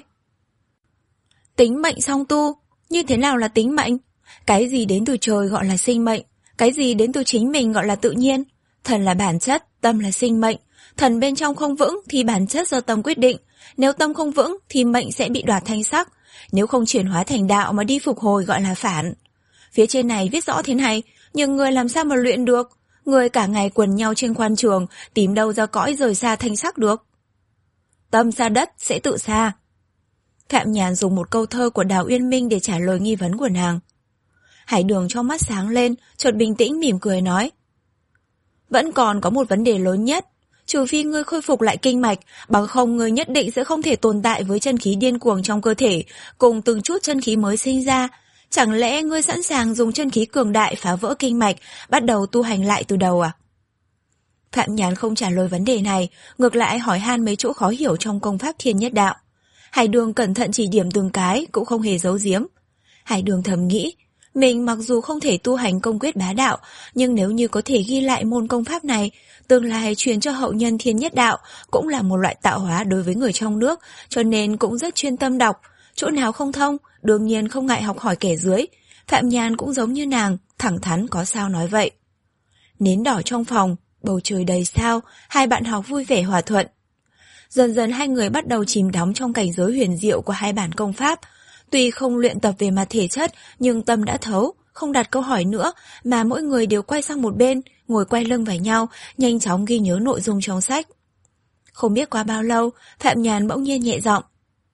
Tính mệnh song tu, như thế nào là tính mệnh? Cái gì đến từ trời gọi là sinh mệnh, cái gì đến từ chính mình gọi là tự nhiên. Thần là bản chất, tâm là sinh mệnh. Thần bên trong không vững thì bản chất do tâm quyết định. Nếu tâm không vững thì mệnh sẽ bị đoạt thanh sắc. Nếu không chuyển hóa thành đạo mà đi phục hồi gọi là phản. Phía trên này viết rõ thế này, nhưng người làm sao mà luyện được? Người cả ngày quần nhau trên quan trường, tìm đâu ra cõi rời xa thanh sắc được. Tâm xa đất sẽ tự xa. Phạm Nhàn dùng một câu thơ của Đào Uyên Minh để trả lời nghi vấn của nàng. Hải Đường cho mắt sáng lên, chợt bình tĩnh mỉm cười nói. Vẫn còn có một vấn đề lớn nhất. Trừ phi ngươi khôi phục lại kinh mạch, bằng không ngươi nhất định sẽ không thể tồn tại với chân khí điên cuồng trong cơ thể, cùng từng chút chân khí mới sinh ra. Chẳng lẽ ngươi sẵn sàng dùng chân khí cường đại phá vỡ kinh mạch, bắt đầu tu hành lại từ đầu à? Phạm Nhàn không trả lời vấn đề này, ngược lại hỏi han mấy chỗ khó hiểu trong công pháp Thiên Nhất Đạo. Hải Đường cẩn thận chỉ điểm từng cái, cũng không hề giấu giếm. Hải Đường thầm nghĩ, mình mặc dù không thể tu hành công quyết bá đạo, nhưng nếu như có thể ghi lại môn công pháp này, tương lai truyền cho hậu nhân Thiên Nhất Đạo cũng là một loại tạo hóa đối với người trong nước, cho nên cũng rất chuyên tâm đọc. Chỗ nào không thông, đương nhiên không ngại học hỏi kẻ dưới. Phạm Nhàn cũng giống như nàng, thẳng thắn có sao nói vậy. Nến đỏ trong phòng, bầu trời đầy sao, hai bạn học vui vẻ hòa thuận. Dần dần hai người bắt đầu chìm đắm trong cảnh giới huyền diệu của hai bản công pháp. Tuy không luyện tập về mặt thể chất, nhưng tâm đã thấu, không đặt câu hỏi nữa, mà mỗi người đều quay sang một bên, ngồi quay lưng vào nhau, nhanh chóng ghi nhớ nội dung trong sách. Không biết qua bao lâu, Phạm Nhàn bỗng nhiên nhẹ giọng.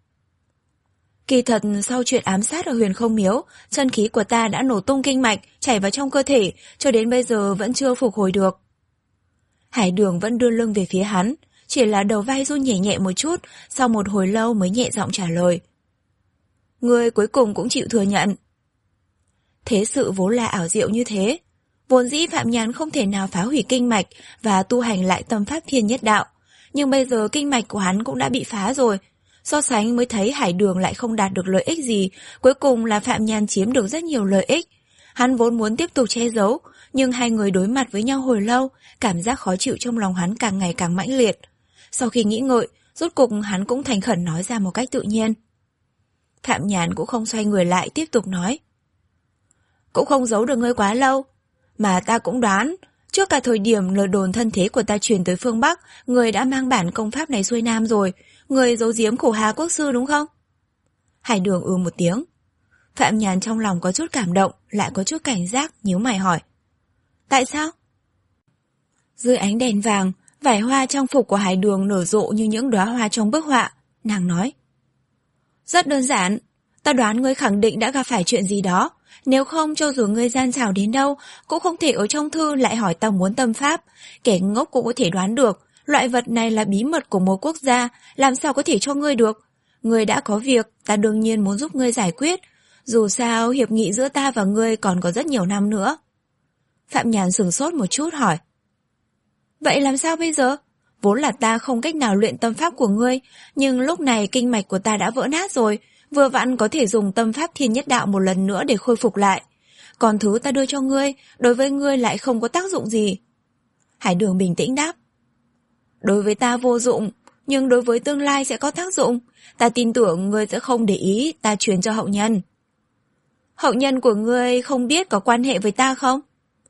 Kỳ thật sau chuyện ám sát ở Huyền Không Miếu, chân khí của ta đã nổ tung kinh mạch, chảy vào trong cơ thể, cho đến bây giờ vẫn chưa phục hồi được. Hải Đường vẫn đưa lưng về phía hắn, chỉ là đầu vai run nhẹ nhẹ một chút, sau một hồi lâu mới nhẹ giọng trả lời. Ngươi cuối cùng cũng chịu thừa nhận. Thế sự vốn là ảo diệu như thế. Vốn dĩ Phạm Nhàn không thể nào phá hủy kinh mạch và tu hành lại tâm pháp Thiên Nhất Đạo, nhưng bây giờ kinh mạch của hắn cũng đã bị phá rồi. So sánh mới thấy Hải Đường lại không đạt được lợi ích gì, cuối cùng là Phạm Nhàn chiếm được rất nhiều lợi ích. Hắn vốn muốn tiếp tục che giấu, nhưng hai người đối mặt với nhau hồi lâu, cảm giác khó chịu trong lòng hắn càng ngày càng mãnh liệt. Sau khi nghĩ ngợi, rốt cục hắn cũng thành khẩn nói ra một cách tự nhiên. Phạm Nhàn cũng không xoay người lại tiếp tục nói. Cũng không giấu được ngươi quá lâu, mà ta cũng đoán, trước cả thời điểm lời đồn thân thế của ta truyền tới phương Bắc, người đã mang bản công pháp này xuôi Nam rồi, người giấu giếm Khổ Hà Quốc sư đúng không? Hải Đường ừ một tiếng. Phạm Nhàn trong lòng có chút cảm động, lại có chút cảnh giác, nhíu mày hỏi. Tại sao? Dưới ánh đèn vàng, vải hoa trang phục của Hải Đường nở rộ như những đóa hoa trong bức họa. Nàng nói. Rất đơn giản, ta đoán ngươi khẳng định đã gặp phải chuyện gì đó. Nếu không cho dù ngươi gian xảo đến đâu, cũng không thể ở trong thư lại hỏi ta muốn tâm pháp. Kẻ ngốc cũng có thể đoán được, loại vật này là bí mật của một quốc gia, làm sao có thể cho ngươi được. Ngươi đã có việc, ta đương nhiên muốn giúp ngươi giải quyết. Dù sao, hiệp nghị giữa ta và ngươi còn có rất nhiều năm nữa. Phạm Nhàn sửng sốt một chút hỏi. Vậy làm sao bây giờ? Vốn là ta không cách nào luyện tâm pháp của ngươi, nhưng lúc này kinh mạch của ta đã vỡ nát rồi, vừa vặn có thể dùng tâm pháp Thiên Nhất Đạo một lần nữa để khôi phục lại. Còn thứ ta đưa cho ngươi, đối với ngươi lại không có tác dụng gì. Hải Đường bình tĩnh đáp. Đối với ta vô dụng, nhưng đối với tương lai sẽ có tác dụng. Ta tin tưởng ngươi sẽ không để ý, ta truyền cho hậu nhân. Hậu nhân của ngươi không biết có quan hệ với ta không?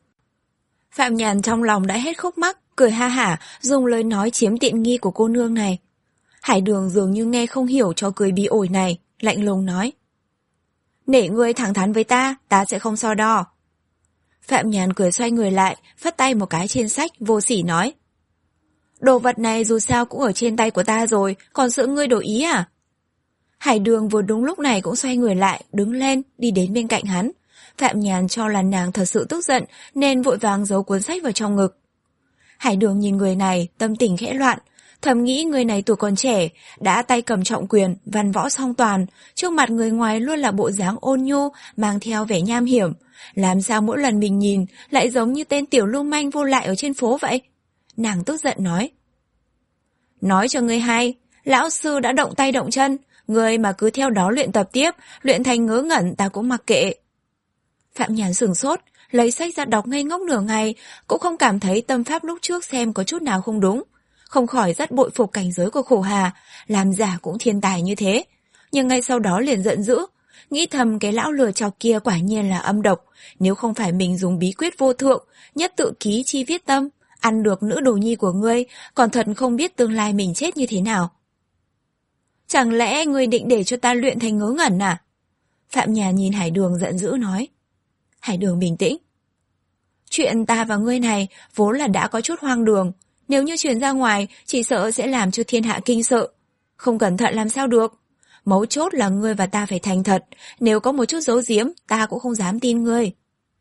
Phạm Nhàn trong lòng đã hết khúc mắc, cười ha hả, dùng lời nói chiếm tiện nghi của cô nương này. Hải Đường dường như nghe không hiểu cho cười bí ổi này, lạnh lùng nói. Nể ngươi thẳng thắn với ta, ta sẽ không so đo. Phạm Nhàn cười xoay người lại, phất tay một cái trên sách, vô sỉ nói. Đồ vật này dù sao cũng ở trên tay của ta rồi, còn sợ ngươi đổi ý à? Hải Đường vừa đúng lúc này cũng xoay người lại, đứng lên, đi đến bên cạnh hắn. Phạm Nhàn cho là nàng thật sự tức giận, nên vội vàng giấu cuốn sách vào trong ngực. Hải Đường nhìn người này, tâm tình khẽ loạn, thầm nghĩ người này tuổi còn trẻ, đã tay cầm trọng quyền, văn võ song toàn, trước mặt người ngoài luôn là bộ dáng ôn nhu, mang theo vẻ nham hiểm. Làm sao mỗi lần mình nhìn, lại giống như tên tiểu lưu manh vô lại ở trên phố vậy? Nàng tức giận nói. Nói cho ngươi hay, lão sư đã động tay động chân, ngươi mà cứ theo đó luyện tập tiếp, luyện thành ngớ ngẩn ta cũng mặc kệ. Phạm Nhàn sửng sốt, lấy sách ra đọc ngây ngốc nửa ngày, cũng không cảm thấy tâm pháp lúc trước xem có chút nào không đúng. Không khỏi rất bội phục cảnh giới của Khổ Hà, làm giả cũng thiên tài như thế. Nhưng ngay sau đó liền giận dữ, nghĩ thầm cái lão lừa chọc kia quả nhiên là âm độc, nếu không phải mình dùng bí quyết vô thượng, nhất tự ký chi viết tâm, ăn được nữ đồ nhi của ngươi, còn thật không biết tương lai mình chết như thế nào. Chẳng lẽ ngươi định để cho ta luyện thành ngớ ngẩn à? Phạm Nhàn nhìn Hải Đường giận dữ nói. Hải Đường bình tĩnh. Chuyện ta và ngươi này vốn là đã có chút hoang đường, nếu như truyền ra ngoài chỉ sợ sẽ làm cho thiên hạ kinh sợ. Không cẩn thận làm sao được. Mấu chốt là ngươi và ta phải thành thật, nếu có một chút giấu giếm ta cũng không dám tin ngươi.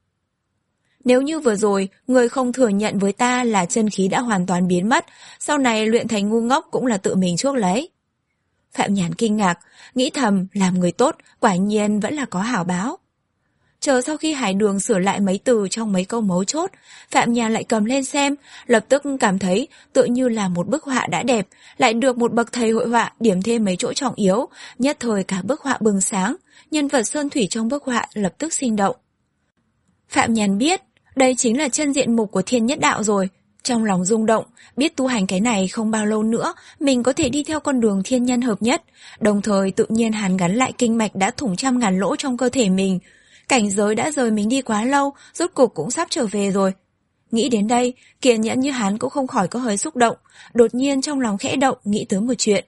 Nếu như vừa rồi ngươi không thừa nhận với ta là chân khí đã hoàn toàn biến mất, sau này luyện thành ngu ngốc cũng là tự mình chuốc lấy. Phạm Nhàn kinh ngạc, nghĩ thầm làm người tốt quả nhiên vẫn là có hảo báo. Chờ sau khi Hải Đường sửa lại mấy từ trong mấy câu mấu chốt, Phạm Nhàn lại cầm lên xem, lập tức cảm thấy tựa như là một bức họa đã đẹp, lại được một bậc thầy hội họa điểm thêm mấy chỗ trọng yếu, nhất thời cả bức họa bừng sáng, nhân vật sơn thủy trong bức họa lập tức sinh động. Phạm Nhàn biết, đây chính là chân diện mục của Thiên Nhất Đạo rồi, trong lòng rung động, biết tu hành cái này không bao lâu nữa, mình có thể đi theo con đường thiên nhân hợp nhất, đồng thời tự nhiên hàn gắn lại kinh mạch đã thủng trăm ngàn lỗ trong cơ thể mình. Cảnh giới đã rời mình đi quá lâu, rốt cục cũng sắp trở về rồi. Nghĩ đến đây, kiên nhẫn như hắn cũng không khỏi có hơi xúc động, đột nhiên trong lòng khẽ động nghĩ tới một chuyện.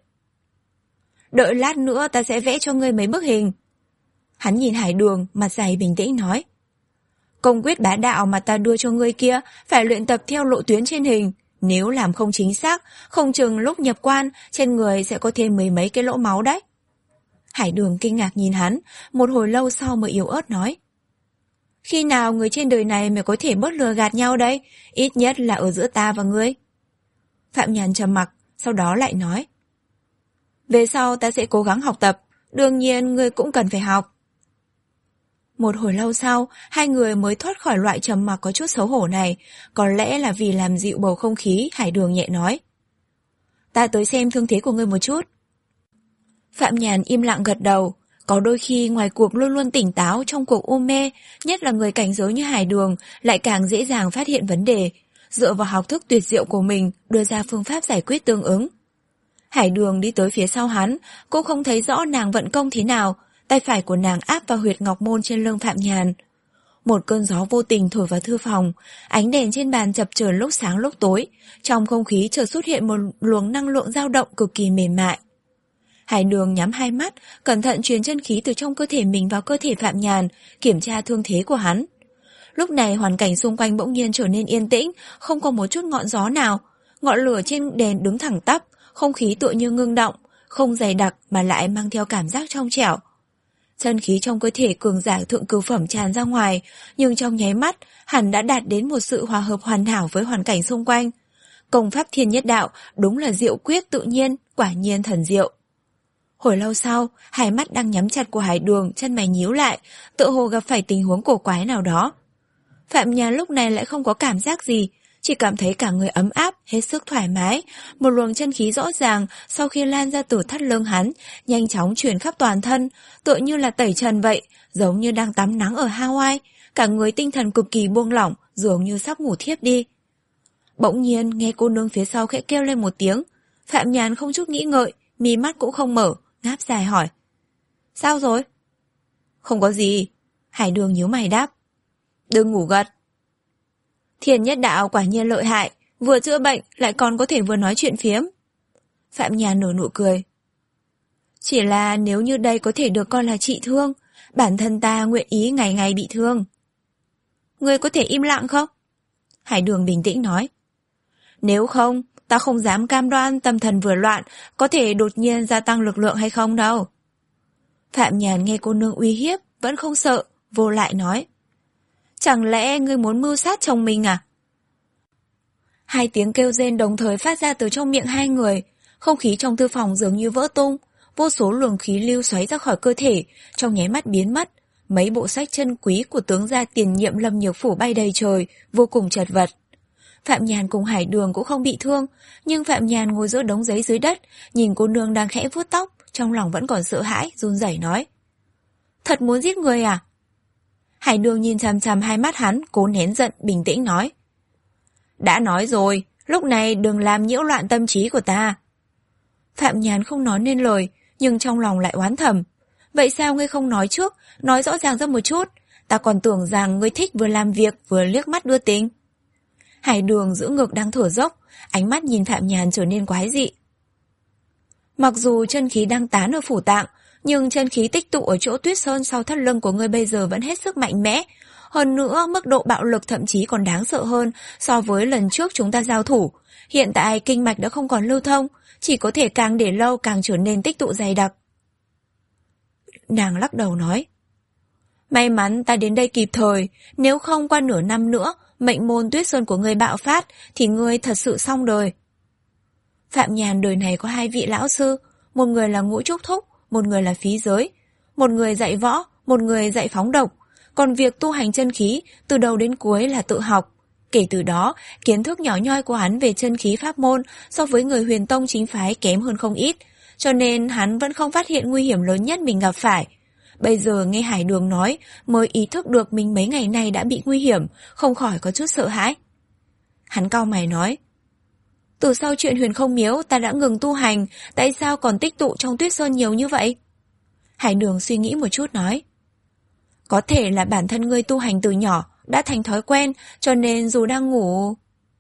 Đợi lát nữa ta sẽ vẽ cho ngươi mấy bức hình. Hắn nhìn Hải Đường, mặt dày bình tĩnh nói. Công quyết bá đạo mà ta đưa cho ngươi kia, phải luyện tập theo lộ tuyến trên hình. Nếu làm không chính xác, không chừng lúc nhập quan, trên người sẽ có thêm mười mấy cái lỗ máu đấy. Hải Đường kinh ngạc nhìn hắn, một hồi lâu sau mới yếu ớt nói. Khi nào người trên đời này mới có thể bớt lừa gạt nhau đấy, ít nhất là ở giữa ta và ngươi. Phạm Nhàn trầm mặc, sau đó lại nói. Về sau ta sẽ cố gắng học tập, đương nhiên ngươi cũng cần phải học. Một hồi lâu sau, hai người mới thoát khỏi loại trầm mặc có chút xấu hổ này, có lẽ là vì làm dịu bầu không khí, Hải Đường nhẹ nói. Ta tới xem thương thế của ngươi một chút. Phạm Nhàn im lặng gật đầu, có đôi khi ngoài cuộc luôn luôn tỉnh táo trong cuộc u mê, nhất là người cảnh giới như Hải Đường lại càng dễ dàng phát hiện vấn đề, dựa vào học thức tuyệt diệu của mình đưa ra phương pháp giải quyết tương ứng. Hải Đường đi tới phía sau hắn, cô không thấy rõ nàng vận công thế nào, tay phải của nàng áp vào huyệt ngọc môn trên lưng Phạm Nhàn. Một cơn gió vô tình thổi vào thư phòng, ánh đèn trên bàn chập chờn lúc sáng lúc tối, trong không khí chợt xuất hiện một luồng năng lượng dao động cực kỳ mềm mại. Hải Đường nhắm hai mắt, cẩn thận truyền chân khí từ trong cơ thể mình vào cơ thể Phạm Nhàn, kiểm tra thương thế của hắn. Lúc này hoàn cảnh xung quanh bỗng nhiên trở nên yên tĩnh, không có một chút ngọn gió nào. Ngọn lửa trên đèn đứng thẳng tắp, không khí tựa như ngưng động, không dày đặc mà lại mang theo cảm giác trong trẻo. Chân khí trong cơ thể cường giả thượng cửu phẩm tràn ra ngoài, nhưng trong nháy mắt, hẳn đã đạt đến một sự hòa hợp hoàn hảo với hoàn cảnh xung quanh. Công pháp Thiên Nhất Đạo đúng là diệu quyết tự nhiên, quả nhiên thần diệu. Hồi lâu sau, hai mắt đang nhắm chặt của Hải Đường, chân mày nhíu lại, tựa hồ gặp phải tình huống cổ quái nào đó. Phạm Nhàn lúc này lại không có cảm giác gì, chỉ cảm thấy cả người ấm áp, hết sức thoải mái, một luồng chân khí rõ ràng sau khi lan ra từ thắt lưng hắn, nhanh chóng truyền khắp toàn thân, tựa như là tẩy trần vậy, giống như đang tắm nắng ở Hawaii, cả người tinh thần cực kỳ buông lỏng, dường như sắp ngủ thiếp đi. Bỗng nhiên nghe cô nương phía sau khẽ kêu lên một tiếng, Phạm Nhàn không chút nghĩ ngợi, mí mắt cũng không mở, ngáp dài hỏi. Sao rồi? Không có gì. Hải Đường nhíu mày đáp. Đừng ngủ gật. Thiên Nhất Đạo quả nhiên lợi hại, vừa chữa bệnh lại còn có thể vừa nói chuyện phiếm. Phạm Nhàn nở nụ cười. Chỉ là nếu như đây có thể được coi là trị thương, Bản thân ta nguyện ý ngày ngày bị thương. Ngươi có thể im lặng không? Hải Đường bình tĩnh nói. Nếu không, ta không dám cam đoan tâm thần vừa loạn có thể đột nhiên gia tăng lực lượng hay không đâu. Phạm Nhàn nghe cô nương uy hiếp, vẫn không sợ, vô lại nói. Chẳng lẽ ngươi muốn mưu sát chồng mình à? Hai tiếng kêu rên đồng thời phát ra từ trong miệng hai người, không khí trong thư phòng dường như vỡ tung, vô số luồng khí lưu xoáy ra khỏi cơ thể, trong nháy mắt biến mất. Mấy bộ sách chân quý của tướng gia tiền nhiệm Lâm Nhược Phủ bay đầy trời, vô cùng chật vật. Phạm Nhàn cùng Hải Đường cũng không bị thương, nhưng Phạm Nhàn ngồi giữa đống giấy dưới đất, nhìn cô nương đang khẽ vuốt tóc, trong lòng vẫn còn sợ hãi, run rẩy nói. Thật muốn giết người à? Hải Đường nhìn chằm chằm hai mắt hắn, cố nén giận, bình tĩnh nói. Đã nói rồi, lúc này đừng làm nhiễu loạn tâm trí của ta. Phạm Nhàn không nói nên lời, nhưng trong lòng lại oán thầm. Vậy sao ngươi không nói trước, nói rõ ràng ra một chút, ta còn tưởng rằng ngươi thích vừa làm việc vừa liếc mắt đưa tình. Hải Đường giữ ngực đang thở dốc, ánh mắt nhìn Phạm Nhàn trở nên quái dị. Mặc dù chân khí đang tán ở phủ tạng, nhưng chân khí tích tụ ở chỗ Tuyết Sơn sau thắt lưng của ngươi bây giờ vẫn hết sức mạnh mẽ. Hơn nữa, mức độ bạo lực thậm chí còn đáng sợ hơn so với lần trước chúng ta giao thủ. Hiện tại kinh mạch đã không còn lưu thông, chỉ có thể càng để lâu càng trở nên tích tụ dày đặc. Nàng lắc đầu nói. May mắn ta đến đây kịp thời, nếu không qua nửa năm nữa, mệnh môn Tuyết Sơn của ngươi bạo phát, thì ngươi thật sự xong đời. Phạm Nhàn đời này có hai vị lão sư, một người là Ngũ Trúc Thúc, một người là Phí Giới. Một người dạy võ, một người dạy phóng độc. Còn việc tu hành chân khí, từ đầu đến cuối là tự học. Kể từ đó, kiến thức nhỏ nhoi của hắn về chân khí pháp môn so với người Huyền Tông chính phái kém hơn không ít, cho nên hắn vẫn không phát hiện nguy hiểm lớn nhất mình gặp phải. Bây giờ nghe Hải Đường nói, mới ý thức được mình mấy ngày nay đã bị nguy hiểm, không khỏi có chút sợ hãi. Hắn cau mày nói. Từ sau chuyện Huyền Không Miếu ta đã ngừng tu hành, tại sao còn tích tụ trong Tuyết Sơn nhiều như vậy? Hải Đường suy nghĩ một chút nói. Có thể là bản thân ngươi tu hành từ nhỏ, đã thành thói quen, cho nên dù đang ngủ...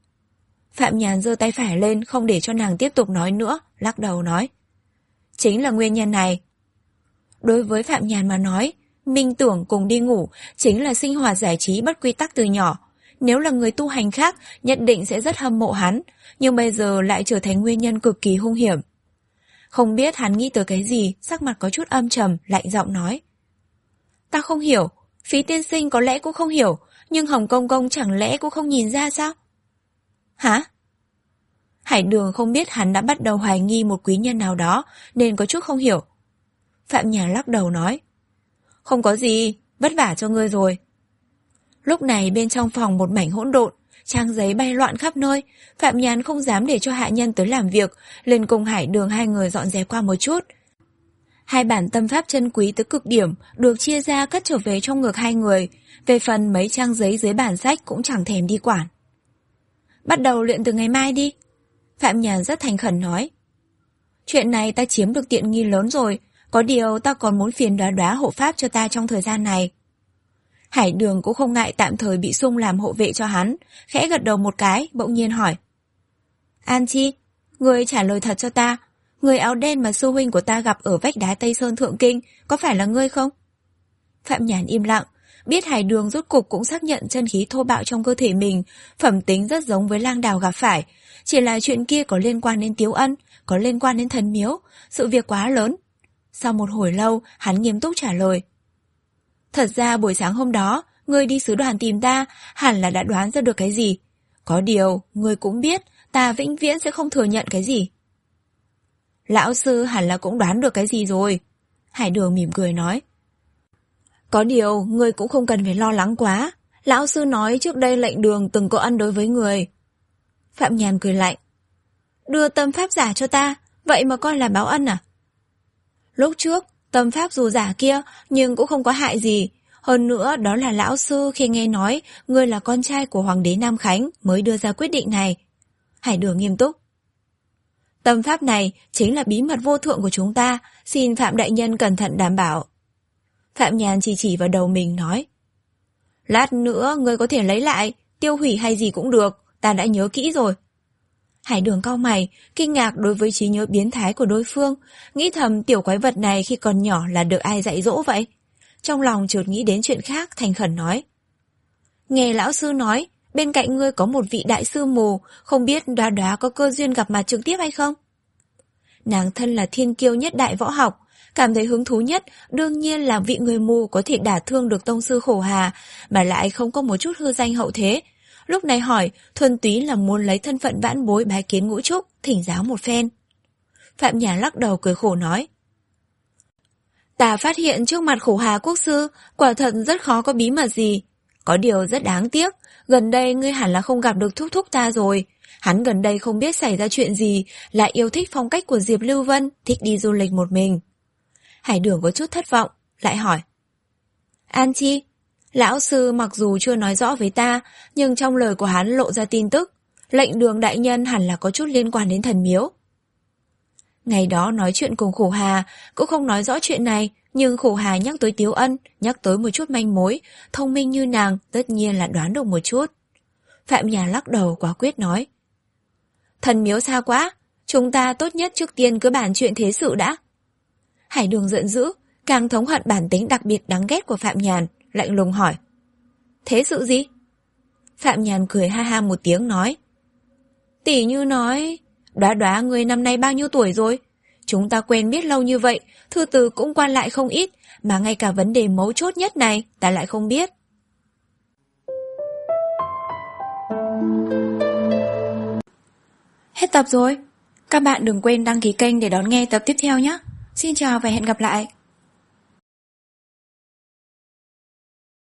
Phạm Nhàn giơ tay phải lên, không để cho nàng tiếp tục nói nữa, lắc đầu nói. Chính là nguyên nhân này. Đối với Phạm Nhàn mà nói, minh tưởng cùng đi ngủ chính là sinh hoạt giải trí bất quy tắc từ nhỏ. Nếu là người tu hành khác, nhất định sẽ rất hâm mộ hắn, nhưng bây giờ lại trở thành nguyên nhân cực kỳ hung hiểm. Không biết hắn nghĩ tới cái gì, sắc mặt có chút âm trầm, lạnh giọng nói. Ta không hiểu, Phí tiên sinh có lẽ cũng không hiểu, nhưng Hồng Công Công chẳng lẽ cũng không nhìn ra sao? Hả? Hải Đường không biết hắn đã bắt đầu hoài nghi một quý nhân nào đó, nên có chút không hiểu. Phạm Nhàn lắc đầu nói. Không có gì, vất vả cho ngươi rồi. Lúc này bên trong phòng một mảnh hỗn độn, trang giấy bay loạn khắp nơi. Phạm Nhàn không dám để cho hạ nhân tới làm việc, liền cùng Hải Đường hai người dọn dẹp qua một chút. Hai bản tâm pháp chân quý tới cực điểm được chia ra cất trở về trong ngực hai người. Về phần mấy trang giấy dưới bản sách cũng chẳng thèm đi quản. Bắt đầu luyện từ ngày mai đi. Phạm Nhàn rất thành khẩn nói. Chuyện này ta chiếm được tiện nghi lớn rồi, có điều ta còn muốn phiền Đóa Đóa hộ pháp cho ta trong thời gian này. Hải Đường cũng không ngại tạm thời bị Sung làm hộ vệ cho hắn, khẽ gật đầu một cái, bỗng nhiên hỏi. An Chi, ngươi trả lời thật cho ta, người áo đen mà sư huynh của ta gặp ở vách đá Tây Sơn Thượng Kinh, có phải là ngươi không? Phạm Nhàn im lặng, biết Hải Đường rốt cục cũng xác nhận chân khí thô bạo trong cơ thể mình, phẩm tính rất giống với Lang Đào gặp phải, chỉ là chuyện kia có liên quan đến Tiếu Ân, có liên quan đến thần miếu, sự việc quá lớn. Sau một hồi lâu, hắn nghiêm túc trả lời. Thật ra buổi sáng hôm đó, ngươi đi sứ đoàn tìm ta, hẳn là đã đoán ra được cái gì. Có điều, ngươi cũng biết, ta vĩnh viễn sẽ không thừa nhận cái gì. Lão sư hẳn là cũng đoán được cái gì rồi. Hải Đường mỉm cười nói. Có điều, ngươi cũng không cần phải lo lắng quá. Lão sư nói trước đây lệnh đường từng có ân đối với người. Phạm Nhàn cười lạnh. Đưa tâm pháp giả cho ta, vậy mà coi là báo ân à? Lúc trước, tâm pháp dù giả kia, nhưng cũng không có hại gì. Hơn nữa, đó là lão sư khi nghe nói ngươi là con trai của Hoàng đế Nam Khánh mới đưa ra quyết định này. Hải Đường nghiêm túc. Tâm pháp này chính là bí mật vô thượng của chúng ta, xin Phạm đại nhân cẩn thận đảm bảo. Phạm Nhàn chỉ chỉ vào đầu mình nói. Lát nữa ngươi có thể lấy lại, tiêu hủy hay gì cũng được, ta đã nhớ kỹ rồi. Hải Đường cau mày, kinh ngạc đối với trí nhớ biến thái của đối phương, nghĩ thầm tiểu quái vật này khi còn nhỏ là được ai dạy dỗ vậy. trong lòng chợt nghĩ đến chuyện khác, thành khẩn nói. Nghe lão sư nói, bên cạnh ngươi có một vị đại sư mù, không biết Đóa Đóa có cơ duyên gặp mặt trực tiếp hay không? Nàng thân là thiên kiêu nhất đại võ học, cảm thấy hứng thú nhất đương nhiên là vị người mù có thể đả thương được tông sư Khổ Hà, mà lại không có một chút hư danh hậu thế. Lúc này hỏi, thuần túy là muốn lấy thân phận vãn bối bái kiến Ngũ Trúc, thỉnh giáo một phen. Phạm Nhàn lắc đầu cười khổ nói. Ta phát hiện trước mặt Khổ Hà quốc sư, quả thật rất khó có bí mật gì. Có điều rất đáng tiếc, gần đây ngươi hẳn là không gặp được thúc thúc ta rồi. Hắn gần đây không biết xảy ra chuyện gì, lại yêu thích phong cách của Diệp Lưu Vân, thích đi du lịch một mình. Hải Đường có chút thất vọng, lại hỏi. An Chi, lão sư mặc dù chưa nói rõ với ta, nhưng trong lời của hắn lộ ra tin tức, lệnh Đường đại nhân hẳn là có chút liên quan đến thần miếu. Ngày đó nói chuyện cùng Khổ Hà, cũng không nói rõ chuyện này, nhưng Khổ Hà nhắc tới Tiếu Ân, nhắc tới một chút manh mối, thông minh như nàng, tất nhiên là đoán được một chút. Phạm Nhà lắc đầu quả quyết nói. Thần miếu xa quá, chúng ta tốt nhất trước tiên cứ bàn chuyện thế sự đã. Hải Đường giận dữ, càng thống hận bản tính đặc biệt đáng ghét của Phạm Nhàn, lạnh lùng hỏi. Thế sự gì? Phạm Nhàn cười ha ha một tiếng nói. Tỷ như nói, Đóa Đóa người năm nay bao nhiêu tuổi rồi? Chúng ta quen biết lâu như vậy, thư từ cũng quan lại không ít, mà ngay cả vấn đề mấu chốt nhất này ta lại không biết. Hết tập rồi. Các bạn đừng quên đăng ký kênh để đón nghe tập tiếp theo nhé. Xin chào và hẹn gặp lại.